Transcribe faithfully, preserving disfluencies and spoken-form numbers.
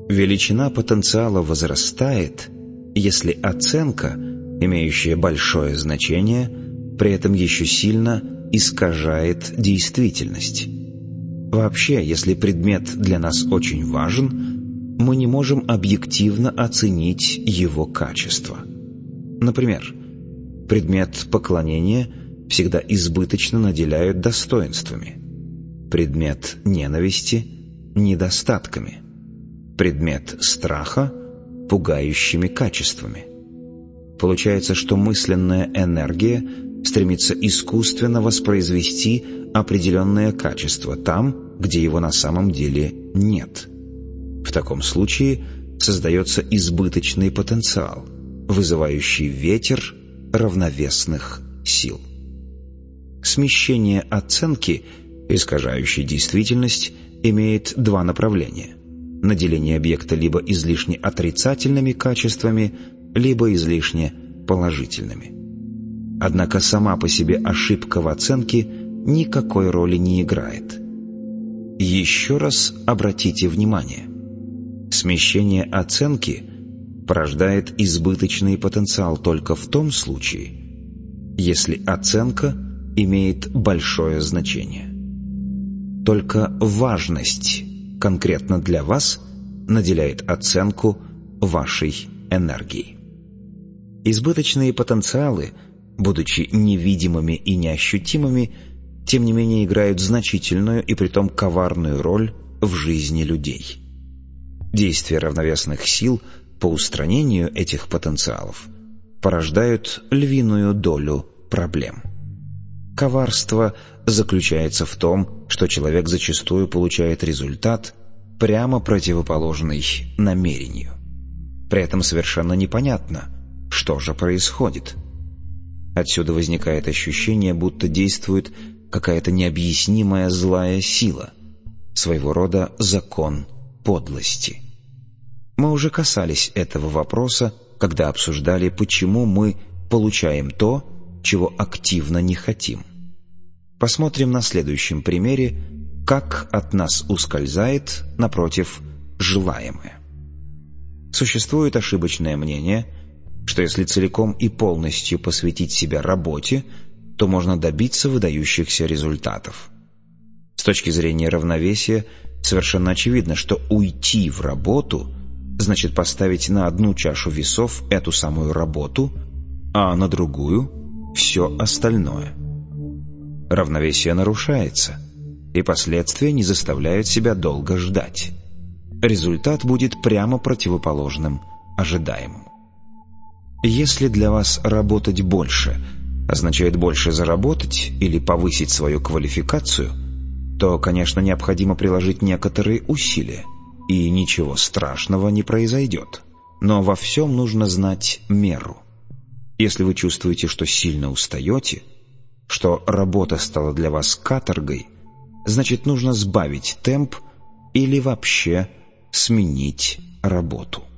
Величина потенциала возрастает, если оценка, имеющая большое значение, при этом еще сильно искажает действительность. Вообще, если предмет для нас очень важен, мы не можем объективно оценить его качество. Например, предмет поклонения всегда избыточно наделяют достоинствами, предмет ненависти – недостатками, предмет страха – пугающими качествами. Получается, что мысленная энергия стремится искусственно воспроизвести определенное качество там, где его на самом деле нет. В таком случае создается избыточный потенциал, вызывающий ветер равновесных сил. Смещение оценки, искажающей действительность, имеет два направления: наделение объекта либо излишне отрицательными качествами, либо излишне положительными. Однако сама по себе ошибка в оценке никакой роли не играет. Еще раз обратите внимание: смещение оценки порождает избыточный потенциал только в том случае, если оценка имеет большое значение. Только важность конкретно для вас наделяет оценку вашей энергией. Избыточные потенциалы, будучи невидимыми и неощутимыми, тем не менее играют значительную и притом коварную роль в жизни людей. Действия равновесных сил по устранению этих потенциалов порождают львиную долю проблем. Коварство заключается в том, что человек зачастую получает результат, прямо противоположный намерению. При этом совершенно непонятно, что же происходит. Отсюда возникает ощущение, будто действует какая-то необъяснимая злая сила, своего рода закон подлости. Мы уже касались этого вопроса, когда обсуждали, почему мы получаем то, чего активно не хотим. Посмотрим на следующем примере, как от нас ускользает, напротив, желаемое. Существует ошибочное мнение, что если целиком и полностью посвятить себя работе, то можно добиться выдающихся результатов. С точки зрения равновесия совершенно очевидно, что уйти в работу значит поставить на одну чашу весов эту самую работу, а на другую – все остальное. Равновесие нарушается, и последствия не заставляют себя долго ждать. Результат будет прямо противоположным ожидаемому. Если для вас работать больше означает больше заработать или повысить свою квалификацию, то, конечно, необходимо приложить некоторые усилия, и ничего страшного не произойдет. Но во всем нужно знать меру. Если вы чувствуете, что сильно устаете, что работа стала для вас каторгой, значит, нужно сбавить темп или вообще сменить работу.